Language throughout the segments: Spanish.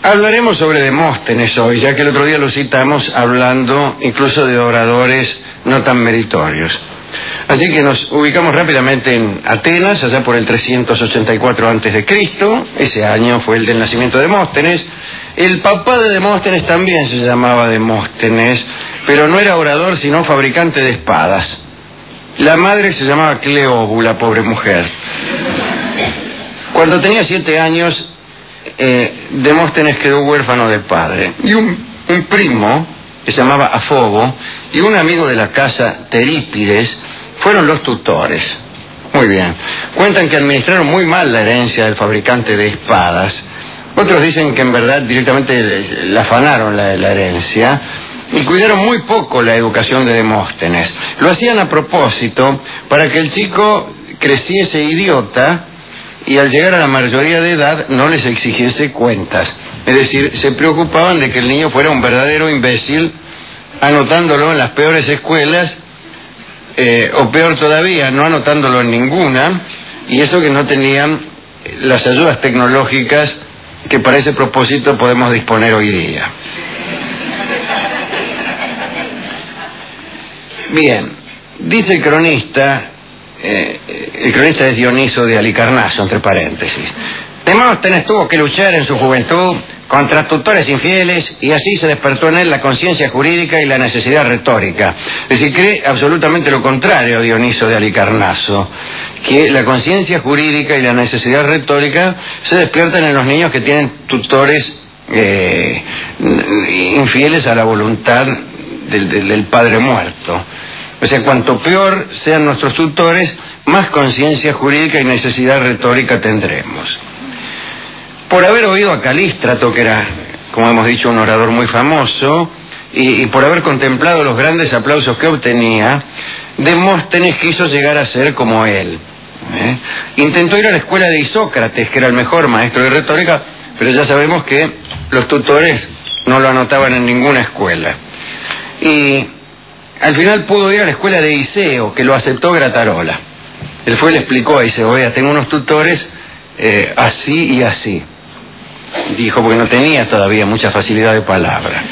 Hablaremos sobre Demóstenes hoy, ya que el otro día lo citamos hablando incluso de oradores no tan meritorios. Así que nos ubicamos rápidamente en Atenas, allá por el 384 a.C. Ese año fue el del nacimiento de Demóstenes. El papá de Demóstenes también se llamaba Demóstenes, pero no era orador, sino fabricante de espadas. La madre se llamaba Cleóbula, pobre mujer. Cuando tenía 7 años, Demóstenes quedó huérfano de padre. Y un primo, que se llamaba Afobo, y un amigo de la casa, Terípides, fueron los tutores. Muy bien. Cuentan que administraron muy mal la herencia del fabricante de espadas. Otros dicen que en verdad directamente le afanaron la herencia y cuidaron muy poco la educación de Demóstenes. Lo hacían a propósito para que el chico creciese idiota y al llegar a la mayoría de edad no les exigiese cuentas. Es decir, se preocupaban de que el niño fuera un verdadero imbécil, anotándolo en las peores escuelas, o peor todavía, no anotándolo en ninguna, y eso que no tenían las ayudas tecnológicas que para ese propósito podemos disponer hoy día. Bien, dice el cronista es Dioniso de Halicarnaso, entre paréntesis: Demóstenes tuvo que luchar en su juventud contra tutores infieles y así se despertó en él la conciencia jurídica y la necesidad retórica. Es decir, cree absolutamente lo contrario Dioniso de Halicarnaso, que la conciencia jurídica y la necesidad retórica se despiertan en los niños que tienen tutores infieles a la voluntad del padre muerto. O sea, cuanto peor sean nuestros tutores, más conciencia jurídica y necesidad retórica tendremos. Por haber oído a Calístrato, que era, como hemos dicho, un orador muy famoso, y por haber contemplado los grandes aplausos que obtenía, Demóstenes quiso llegar a ser como él. Intentó ir a la escuela de Isócrates, que era el mejor maestro de retórica, pero ya sabemos que los tutores no lo anotaban en ninguna escuela. Y al final pudo ir a la escuela de Iseo, que lo aceptó Gratarola. Él fue y le explicó a Iseo: oiga, tengo unos tutores así y así. Dijo, porque no tenía todavía mucha facilidad de palabra.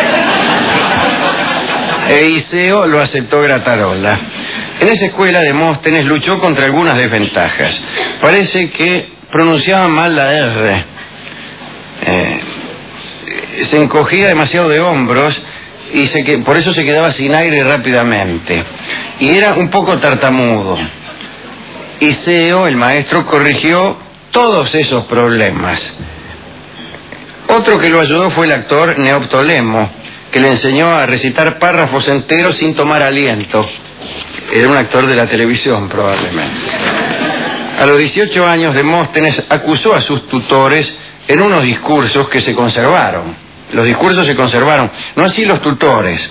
Iseo lo aceptó Gratarola. En esa escuela Demóstenes luchó contra algunas desventajas. Parece que pronunciaba mal la R. Se encogía demasiado de hombros y por eso se quedaba sin aire rápidamente. Y era un poco tartamudo. Iseo, el maestro, corrigió todos esos problemas. Otro que lo ayudó fue el actor Neoptolemo, que le enseñó a recitar párrafos enteros sin tomar aliento. Era un actor de la televisión, probablemente. A los 18 años, Demóstenes acusó a sus tutores en unos discursos que se conservaron. Los discursos se conservaron, no así los tutores.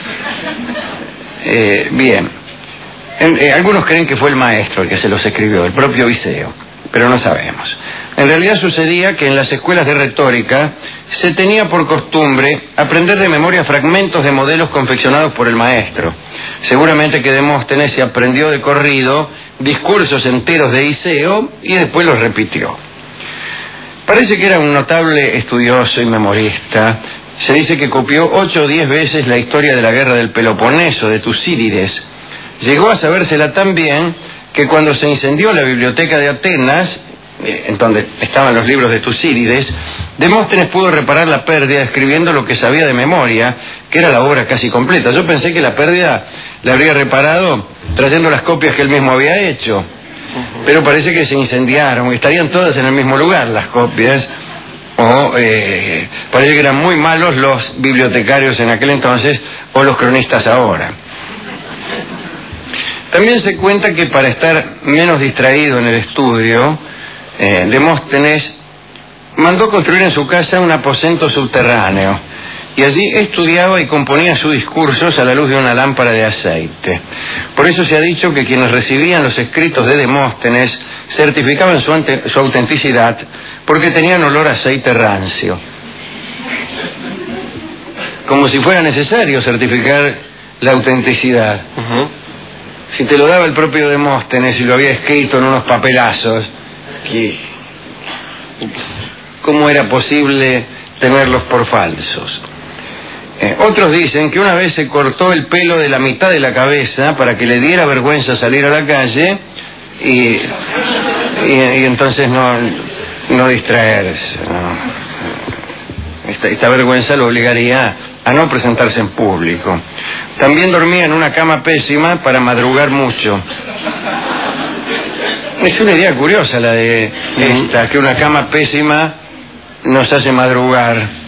Bien. Algunos creen que fue el maestro el que se los escribió, el propio Iseo, pero no sabemos. En realidad sucedía que en las escuelas de retórica se tenía por costumbre aprender de memoria fragmentos de modelos confeccionados por el maestro. Seguramente que Demóstenes se aprendió de corrido discursos enteros de Iseo y después los repitió. Parece que era un notable estudioso y memorista. Se dice que copió 8 o 10 veces la historia de la guerra del Peloponeso, de Tucídides. Llegó a sabérsela tan bien que cuando se incendió la biblioteca de Atenas, en donde estaban los libros de Tucídides, Demóstenes pudo reparar la pérdida escribiendo lo que sabía de memoria, que era la obra casi completa. Yo pensé que la pérdida la habría reparado trayendo las copias que él mismo había hecho, pero parece que se incendiaron, estarían todas en el mismo lugar las copias, o parece que eran muy malos los bibliotecarios en aquel entonces, o los cronistas ahora. También se cuenta que para estar menos distraído en el estudio, Demóstenes mandó construir en su casa un aposento subterráneo y allí estudiaba y componía sus discursos a la luz de una lámpara de aceite. Por eso se ha dicho que quienes recibían los escritos de Demóstenes certificaban su autenticidad porque tenían olor a aceite rancio. Como si fuera necesario certificar la autenticidad. Si te lo daba el propio Demóstenes y lo había escrito en unos papelazos, ¿cómo era posible tenerlos por falsos. Otros dicen que una vez se cortó el pelo de la mitad de la cabeza para que le diera vergüenza salir a la calle y entonces no distraerse, ¿no? Esta vergüenza lo obligaría a no presentarse en público. También dormía en una cama pésima para madrugar mucho. Es una idea curiosa la de esta, que una cama pésima nos hace madrugar.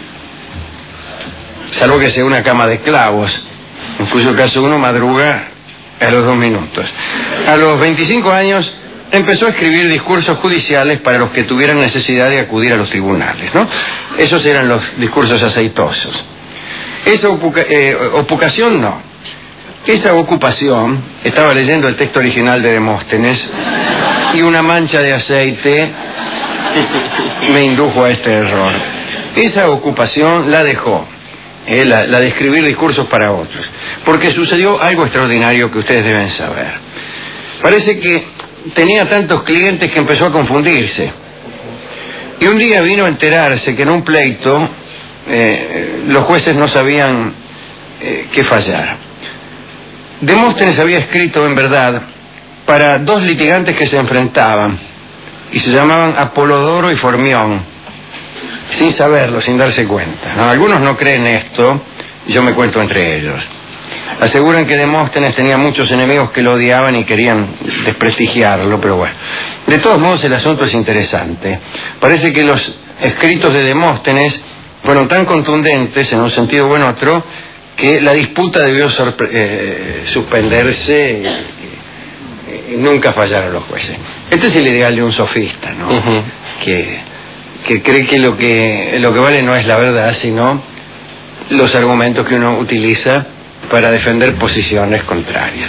Salvo que sea una cama de clavos, en cuyo caso uno madruga a los 2 minutos. A los 25 años empezó a escribir discursos judiciales para los que tuvieran necesidad de acudir a los tribunales, ¿no? Esos eran los discursos aceitosos. Esa ocupación no. Esa ocupación, estaba leyendo el texto original de Demóstenes, y una mancha de aceite me indujo a este error. Esa ocupación la dejó. La de escribir discursos para otros, porque sucedió algo extraordinario que ustedes deben saber. Parece que tenía tantos clientes que empezó a confundirse, y un día vino a enterarse que en un pleito los jueces no sabían qué fallar. Demóstenes había escrito en verdad para 2 litigantes que se enfrentaban y se llamaban Apolodoro y Formión, sin saberlo, sin darse cuenta, ¿no? Algunos no creen esto, yo me cuento entre ellos. Aseguran que Demóstenes tenía muchos enemigos que lo odiaban y querían desprestigiarlo, pero bueno. De todos modos, el asunto es interesante. Parece que los escritos de Demóstenes fueron tan contundentes, en un sentido o en otro, que la disputa debió suspenderse y nunca fallaron los jueces. Este es el ideal de un sofista, ¿no? Que cree que lo que vale no es la verdad, sino los argumentos que uno utiliza para defender posiciones contrarias.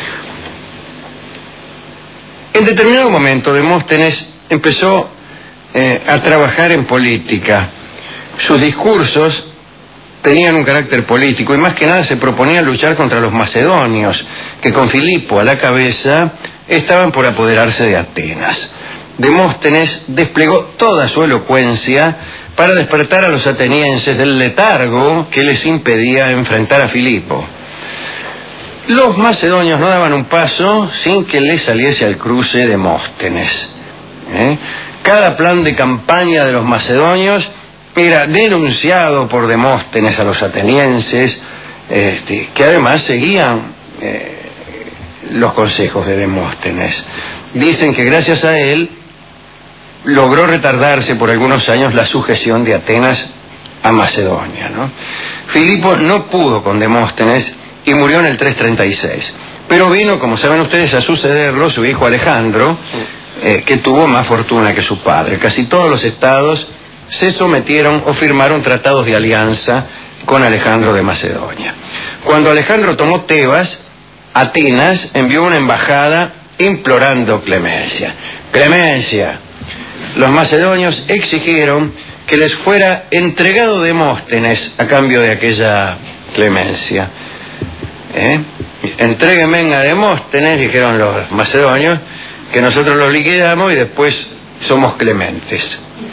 En determinado momento, Demóstenes empezó a trabajar en política. Sus discursos tenían un carácter político y más que nada se proponía luchar contra los macedonios, que con Filipo a la cabeza estaban por apoderarse de Atenas. Demóstenes desplegó toda su elocuencia para despertar a los atenienses del letargo que les impedía enfrentar a Filipo. Los macedonios no daban un paso sin que les saliese al cruce Demóstenes. Cada plan de campaña de los macedonios era denunciado por Demóstenes a los atenienses, que además seguían los consejos de Demóstenes. Dicen que gracias a él logró retardarse por algunos años la sujeción de Atenas a Macedonia, ¿no? Filipo no pudo con Demóstenes y murió en el 336. Pero vino, como saben ustedes, a sucederlo su hijo Alejandro, que tuvo más fortuna que su padre. Casi todos los estados se sometieron o firmaron tratados de alianza con Alejandro de Macedonia. Cuando Alejandro tomó Tebas, Atenas envió una embajada implorando clemencia. ¡Clemencia! Los macedonios exigieron que les fuera entregado Demóstenes a cambio de aquella clemencia. Entréguenme a Demóstenes, dijeron los macedonios, que nosotros los liquidamos y después somos clementes.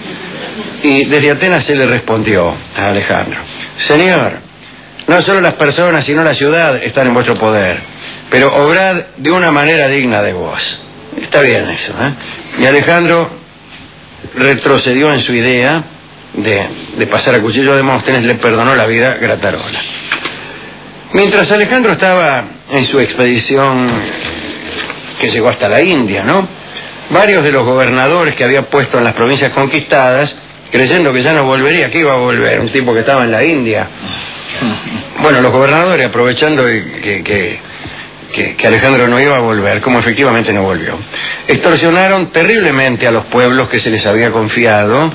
Y desde Atenas se le respondió a Alejandro: Señor, no solo las personas sino la ciudad están en vuestro poder, pero obrad de una manera digna de vos. Está bien eso, Y Alejandro retrocedió en su idea de pasar a cuchillo a Demóstenes, le perdonó la vida Gratarola. Mientras Alejandro estaba en su expedición que llegó hasta la India, varios de los gobernadores que había puesto en las provincias conquistadas, creyendo que ya no volvería, que iba a volver, un tipo que estaba en la India. Bueno, los gobernadores, aprovechando que Alejandro no iba a volver, como efectivamente no volvió, extorsionaron terriblemente a los pueblos que se les había confiado,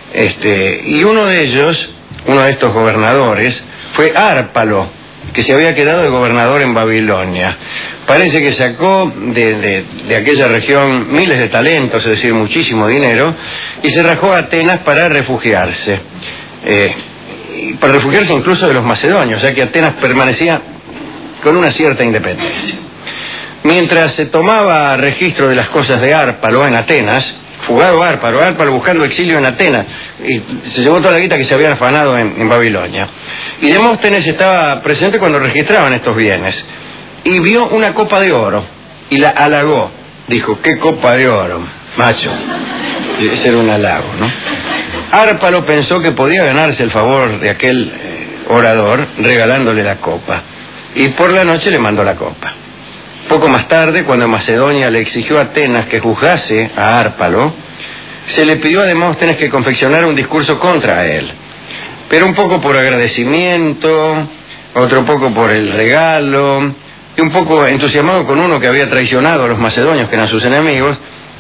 y uno de estos gobernadores, fue Árpalo, que se había quedado de gobernador en Babilonia. Parece que sacó de aquella región miles de talentos, es decir, muchísimo dinero, y se rajó a Atenas para refugiarse. Para refugiarse incluso de los macedonios, ya que Atenas permanecía con una cierta independencia. Mientras se tomaba registro de las cosas de Árpalo en Atenas, fugado Árpalo buscando exilio en Atenas, y se llevó toda la guita que se había afanado en Babilonia. Y Demóstenes estaba presente cuando registraban estos bienes, y vio una copa de oro, y la halagó. Dijo, ¿qué copa de oro, macho? Ese era un halago, ¿no? Árpalo pensó que podía ganarse el favor de aquel orador regalándole la copa, y por la noche le mandó la copa. Poco más tarde, cuando Macedonia le exigió a Atenas que juzgase a Árpalo, se le pidió a Demóstenes que confeccionara un discurso contra él. Pero un poco por agradecimiento, otro poco por el regalo, y un poco entusiasmado con uno que había traicionado a los macedonios, que eran sus enemigos,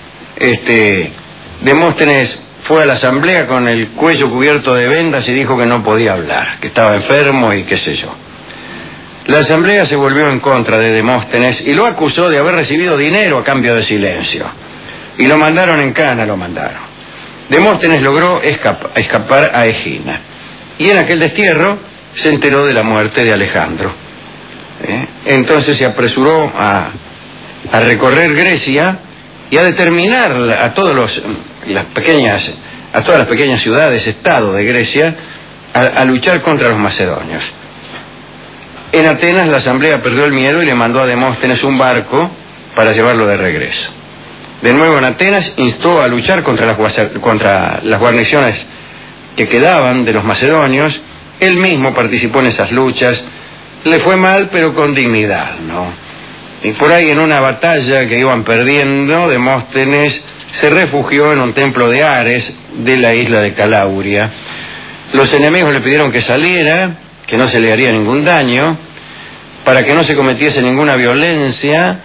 Demóstenes fue a la asamblea con el cuello cubierto de vendas y dijo que no podía hablar, que estaba enfermo y qué sé yo. La asamblea se volvió en contra de Demóstenes y lo acusó de haber recibido dinero a cambio de silencio. Y lo mandaron en cana, Demóstenes logró escapar a Egina. Y en aquel destierro se enteró de la muerte de Alejandro. Entonces se apresuró a recorrer Grecia y a determinar a todas las pequeñas ciudades, estado de Grecia, a luchar contra los macedonios. En Atenas la asamblea perdió el miedo y le mandó a Demóstenes un barco para llevarlo de regreso. De nuevo en Atenas instó a luchar contra las guarniciones que quedaban de los macedonios. Él mismo participó en esas luchas. Le fue mal, pero con dignidad, ¿no? Y por ahí en una batalla que iban perdiendo, Demóstenes se refugió en un templo de Ares de la isla de Calauria. Los enemigos le pidieron que saliera, que no se le haría ningún daño, para que no se cometiese ninguna violencia,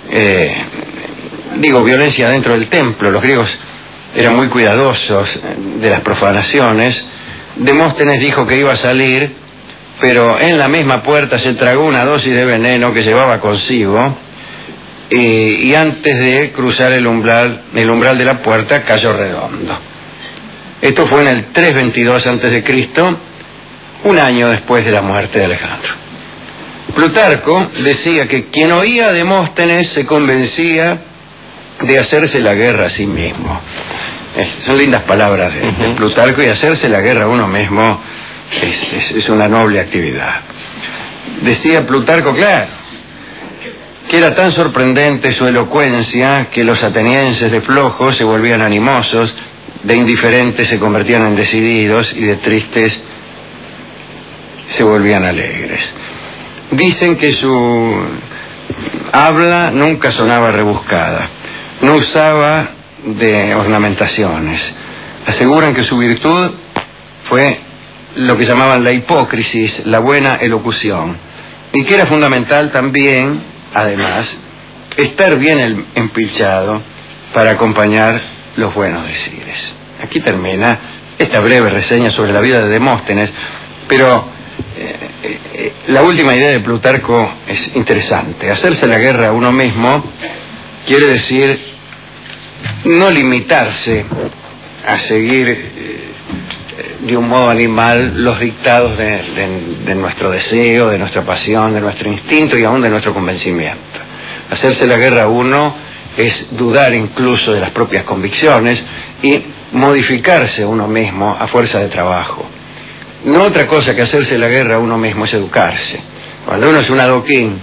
violencia dentro del templo. Los griegos eran muy cuidadosos de las profanaciones. Demóstenes dijo que iba a salir, pero en la misma puerta se tragó una dosis de veneno que llevaba consigo, y antes de cruzar el umbral de la puerta cayó redondo. Esto fue en el 322 a.C., un año después de la muerte de Alejandro. Plutarco decía que quien oía a Demóstenes se convencía de hacerse la guerra a sí mismo. Son lindas palabras de Plutarco, y hacerse la guerra a uno mismo es una noble actividad. Decía Plutarco, claro, que era tan sorprendente su elocuencia que los atenienses de flojos se volvían animosos, de indiferentes se convertían en decididos y de tristes se volvían alegres. Dicen que su habla nunca sonaba rebuscada, no usaba de ornamentaciones. Aseguran que su virtud fue lo que llamaban la hipócrisis, la buena elocución, y que era fundamental también, además, estar bien empilchado para acompañar los buenos decires. Aquí termina esta breve reseña sobre la vida de Demóstenes, pero la última idea de Plutarco es interesante. Hacerse la guerra a uno mismo quiere decir no limitarse a seguir de un modo animal los dictados de nuestro deseo, de nuestra pasión, de nuestro instinto y aún de nuestro convencimiento. Hacerse la guerra a uno es dudar incluso de las propias convicciones y modificarse a uno mismo a fuerza de trabajo. No otra cosa que hacerse la guerra a uno mismo es educarse. Cuando uno es un adoquín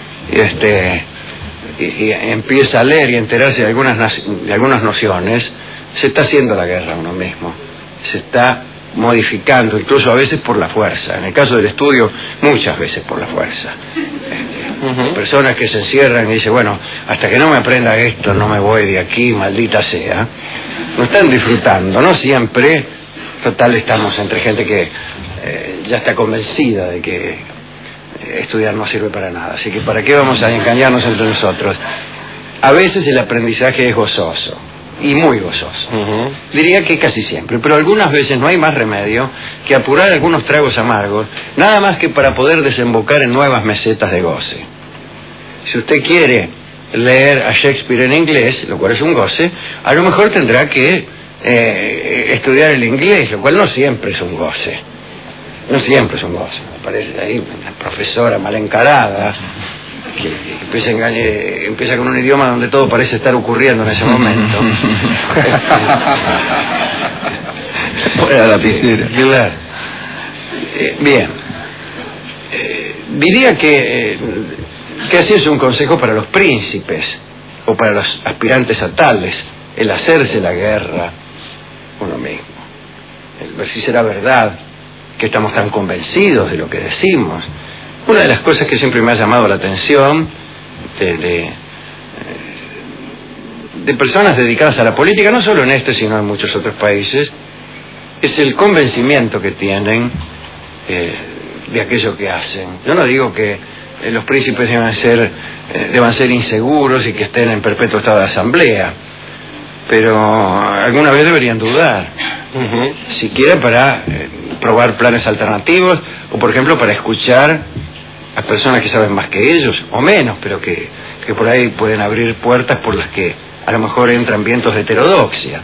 y empieza a leer y enterarse de algunas nociones, se está haciendo la guerra a uno mismo, se está modificando, incluso a veces por la fuerza. En el caso del estudio, muchas veces por la fuerza. Personas que se encierran y dicen, bueno, hasta que no me aprenda esto no me voy de aquí, maldita sea. No están disfrutando, no siempre. Total, estamos entre gente que ya está convencida de que estudiar no sirve para nada, así que ¿para qué vamos a engañarnos entre nosotros? A veces el aprendizaje es gozoso, y muy gozoso. Diría que casi siempre, pero algunas veces no hay más remedio que apurar algunos tragos amargos, nada más que para poder desembocar en nuevas mesetas de goce. Si usted quiere leer a Shakespeare en inglés, lo cual es un goce, a lo mejor tendrá que estudiar el inglés, lo cual no siempre es un goce. No siempre es un goce. Me parece ahí una profesora mal encarada que empieza con un idioma donde todo parece estar ocurriendo en ese momento. Fuera lapicera. Claro. Bien. Diría que así es un consejo para los príncipes o para los aspirantes a tales, el hacerse la guerra uno mismo, el ver si será verdad que estamos tan convencidos de lo que decimos. Una de las cosas que siempre me ha llamado la atención de personas dedicadas a la política, no solo en este sino en muchos otros países, es el convencimiento que tienen de aquello que hacen. Yo no digo que los príncipes deban ser inseguros y que estén en perpetuo estado de asamblea, pero alguna vez deberían dudar, siquiera para probar planes alternativos, o por ejemplo para escuchar a personas que saben más que ellos, o menos, pero que por ahí pueden abrir puertas por las que a lo mejor entran vientos de heterodoxia.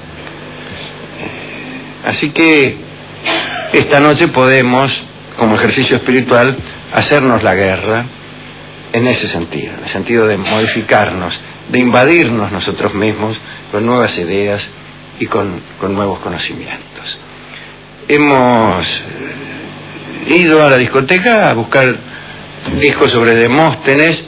Así que esta noche podemos, como ejercicio espiritual, hacernos la guerra en ese sentido, en el sentido de modificarnos, de invadirnos nosotros mismos con nuevas ideas y con nuevos conocimientos. Hemos ido a la discoteca a buscar discos sobre Demóstenes.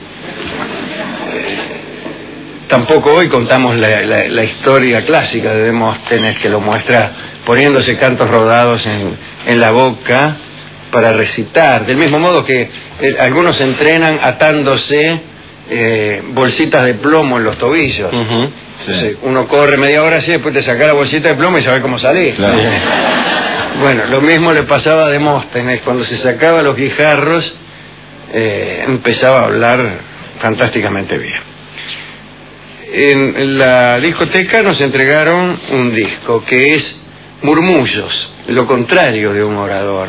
Tampoco hoy contamos la historia clásica de Demóstenes, que lo muestra poniéndose cantos rodados en la boca para recitar, del mismo modo que algunos entrenan atándose bolsitas de plomo en los tobillos. Entonces, uno corre media hora así, después te saca la bolsita de plomo y sabe cómo salir. Claro. Bueno, lo mismo le pasaba a Demóstenes. Cuando se sacaba los guijarros, empezaba a hablar fantásticamente bien. En la discoteca nos entregaron un disco que es murmullos, lo contrario de un orador.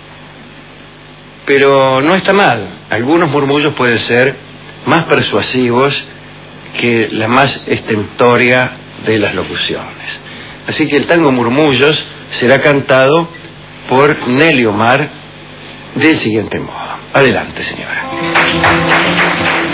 Pero no está mal. Algunos murmullos pueden ser más persuasivos que la más estentoria de las locuciones. Así que el tango Murmullos será cantado por Nelly Omar del siguiente modo. Adelante, señora.